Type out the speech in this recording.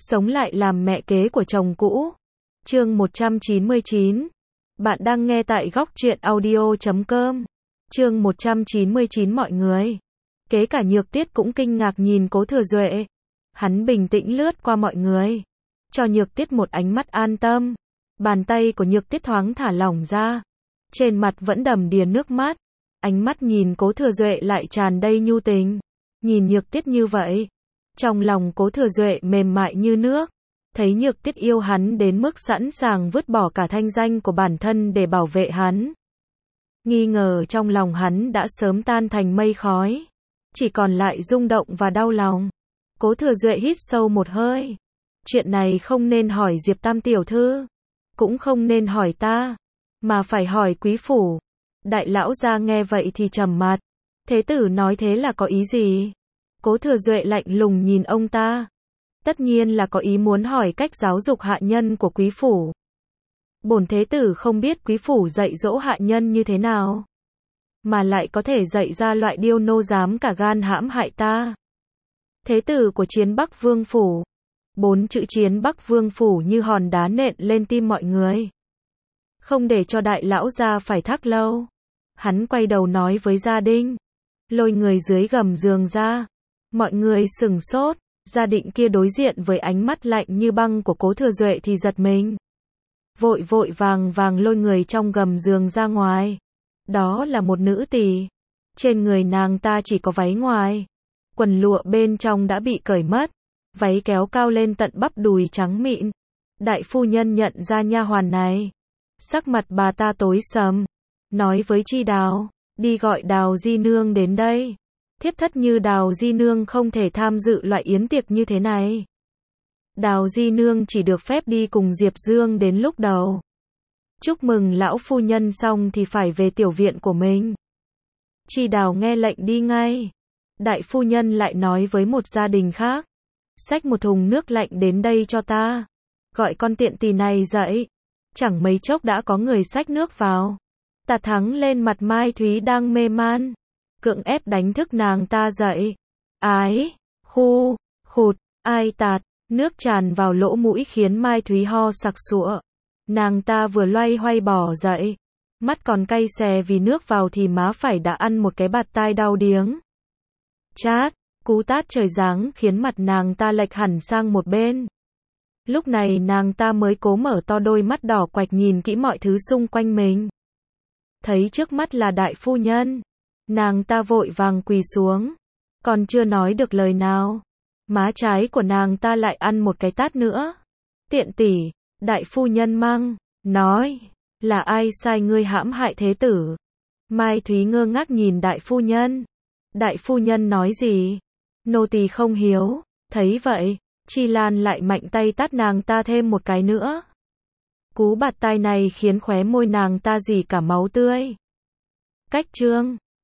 sống lại làm mẹ kế của chồng cũ. Chương 199. Bạn đang nghe tại góc truyện audio.com. Chương 199 mọi người. Kế cả Nhược Tiết cũng kinh ngạc nhìn Cố Thừa Duệ. Hắn bình tĩnh lướt qua mọi người, cho Nhược Tiết một ánh mắt an tâm. Bàn tay của Nhược Tiết thoáng thả lỏng ra, trên mặt vẫn đầm đìa nước mắt. Ánh mắt nhìn Cố Thừa Duệ lại tràn đầy nhu tình. Nhìn Nhược Tiết như vậy, trong lòng Cố Thừa Duệ mềm mại như nước. Thấy Nhược Tiết yêu hắn đến mức sẵn sàng vứt bỏ cả thanh danh của bản thân để bảo vệ hắn. Nghi ngờ trong lòng hắn đã sớm tan thành mây khói, chỉ còn lại rung động và đau lòng. Cố Thừa Duệ hít sâu một hơi. Chuyện này không nên hỏi Diệp Tam tiểu thư, cũng không nên hỏi ta, mà phải hỏi quý phủ. Đại lão gia nghe vậy thì trầm mặt. Thế tử nói thế là có ý gì? Cố Thừa Duệ lạnh lùng nhìn ông ta. Tất nhiên là có ý muốn hỏi cách giáo dục hạ nhân của quý phủ. Bổn thế tử không biết quý phủ dạy dỗ hạ nhân như thế nào, mà lại có thể dạy ra loại điêu nô dám cả gan hãm hại ta. Thế tử của Chiến Bắc Vương phủ. 4 chữ Chiến Bắc Vương phủ như hòn đá nện lên tim mọi người. Không để cho đại lão gia phải thắc lâu, hắn quay đầu nói với Gia Định, lôi người dưới gầm giường ra. Mọi người sửng sốt. Gia Định kia đối diện với ánh mắt lạnh như băng của Cố Thừa Duệ thì giật mình. Vội vàng lôi người trong gầm giường ra ngoài. Đó là một nữ tỳ. Trên người nàng ta chỉ có váy ngoài, quần lụa bên trong đã bị cởi mất, váy kéo cao lên tận bắp đùi trắng mịn. Đại phu nhân nhận ra nha hoàn này, sắc mặt bà ta tối sầm, nói với Chi Đào, đi gọi Đào di nương đến đây. Thiếp thất như Đào di nương không thể tham dự loại yến tiệc như thế này. Đào di nương chỉ được phép đi cùng Diệp Dương đến lúc đầu. Chúc mừng lão phu nhân xong thì phải về tiểu viện của mình. Chi Đào nghe lệnh đi ngay. Đại phu nhân lại nói với một gia đình khác, xách một thùng nước lạnh đến đây cho ta. Gọi con tiện tỳ này dậy. Chẳng mấy chốc đã có người xách nước vào. Tạt thắng lên mặt Mai Thúy đang mê man, cưỡng ép đánh thức nàng ta dậy. Ái, khu, khụt, ai tạt, nước tràn vào lỗ mũi khiến Mai Thúy ho sặc sụa. Nàng ta vừa loay hoay bỏ dậy, mắt còn cay xè vì nước vào thì má phải đã ăn một cái bạt tai đau điếng. Chát, cú tát trời giáng khiến mặt nàng ta lệch hẳn sang một bên. Lúc này nàng ta mới cố mở to đôi mắt đỏ quạch nhìn kỹ mọi thứ xung quanh mình. Thấy trước mắt là đại phu nhân, nàng ta vội vàng quỳ xuống, còn chưa nói được lời nào, má trái của nàng ta lại ăn một cái tát nữa. Tiện tỷ, đại phu nhân mắng, nói, là ai sai ngươi hãm hại thế tử? Mai Thúy ngơ ngác nhìn đại phu nhân. Đại phu nhân nói gì? Nô tỳ không hiếu. Thấy vậy, Chi Lan lại mạnh tay tát nàng ta thêm một cái nữa. Cú bạt tai này khiến khóe môi nàng ta rỉ cả máu tươi. Cách chương